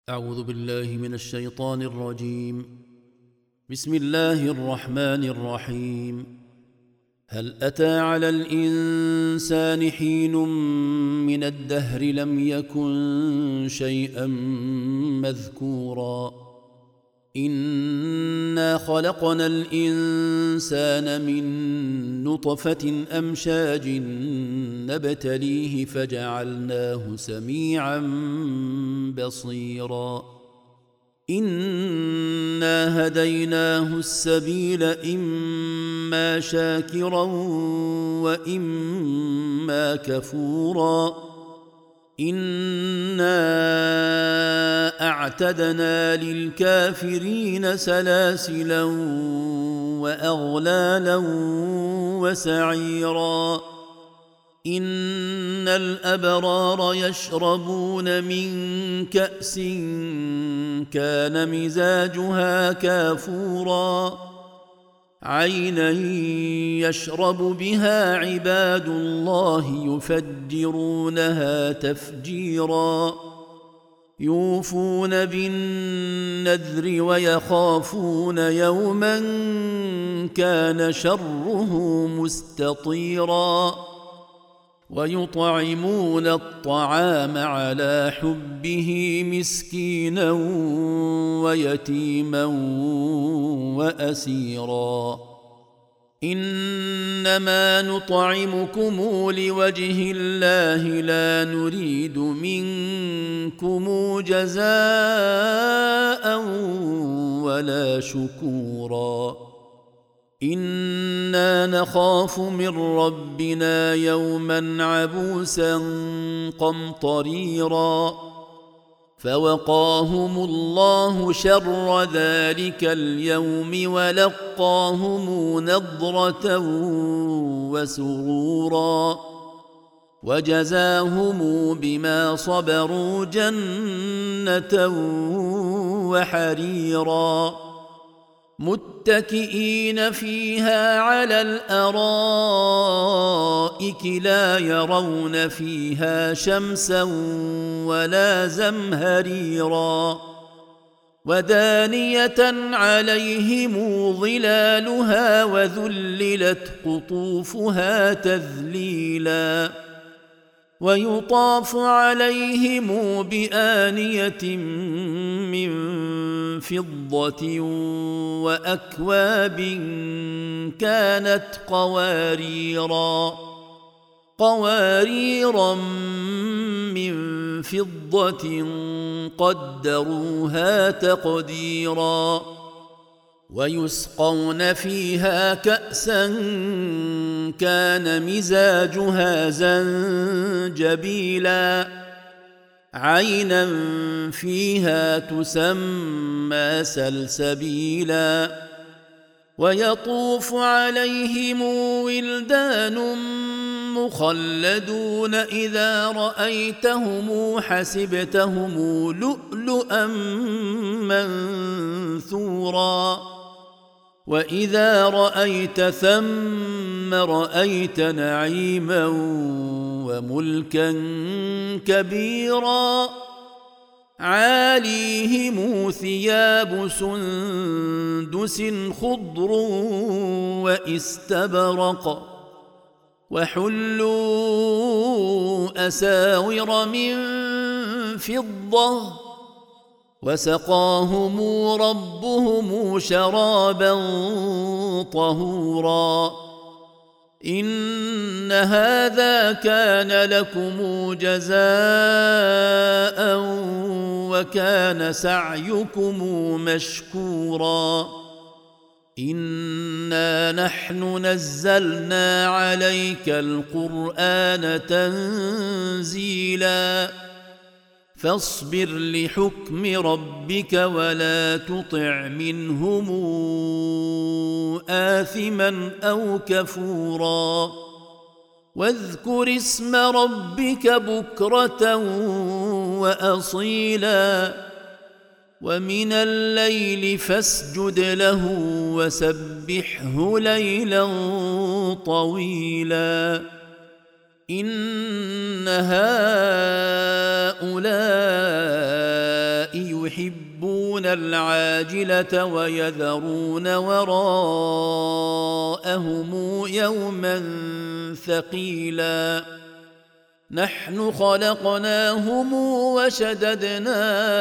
أعوذ بالله من الشيطان الرجيم. بسم الله الرحمن الرحيم. هل أتى على الإنسان حين من الدهر لم يكن شيئا مذكورا إنا خلقنا الإنسان من نطفة أمشاج نبتليه فجعلناه سميعا بصيرا إنا هديناه السبيل إما شاكرا وإما كفورا إنا أعتدنا للكافرين سلاسلا وأغلالا وسعيرا إن الأبرار يشربون من كأس كان مزاجها كافورا عينا يشرب بها عباد الله يفجرونها تفجيرا يوفون بالنذر ويخافون يوما كان شره مستطيرا ويطعمون الطعام على حبه مسكينا ويتيما وأسيرا إنما نطعمكم لوجه الله لا نريد منكم جزاء ولا شكورا إنا نخاف من ربنا يوما عبوسا قمطريرا فوقاهم الله شر ذلك اليوم ولقاهم نضرة وسرورا وجزاهم بما صبروا جنة وحريرا متكئين فيها على الأرائك لا يرون فيها شمسا ولا زمهريرا ودانية عليهم ظلالها وذللت قطوفها تذليلا ويطاف عليهم بآنية من فضة وأكواب كانت قواريرا من فضة قدروها تقديرا ويسقون فيها كأسا كان مزاجها زنجبيلا عينا فيها تسمى سلسبيلا ويطوف عليهم ولدان مخلدون إذا رأيتهم حسبتهم لؤلؤا منثورا وإذا رأيت ثم رأيت نعيما وملكا كبيرا عاليهم ثياب سندس خضر واستبرق وحلوا أساور من فضة وسقاهم ربهم شرابا طهورا إن هذا كان لكم جزاء وكان سعيكم مشكورا إنا نحن نزلنا عليك القرآن تنزيلا فاصبر لحكم ربك ولا تطع منهم آثما أو كفورا واذكر اسم ربك بكرة وأصيلا ومن الليل فاسجد له وسبحه ليلا طويلا إن هؤلاء يحبون العاجلة ويذرون وراءهم يوما ثقيلا نحن خلقناهم وشددنا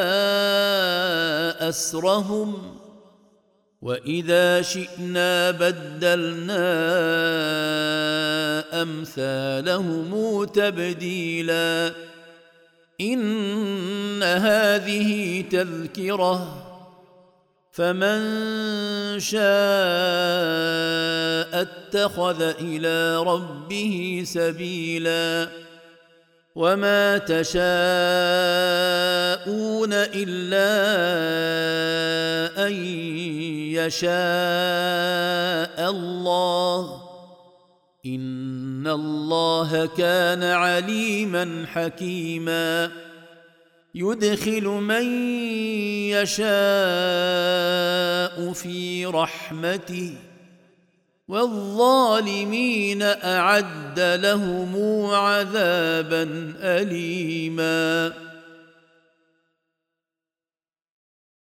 أسرهم وإذا شئنا بدلنا أمثالهم تبديلا إن هذه تذكرة فمن شاء اتخذ إلى ربه سبيلا وما تشاءون إلا أن يشاء الله إن الله كان عليما حكيما يدخل من يشاء في رحمته والظالمين أعد لهم عذابا أليما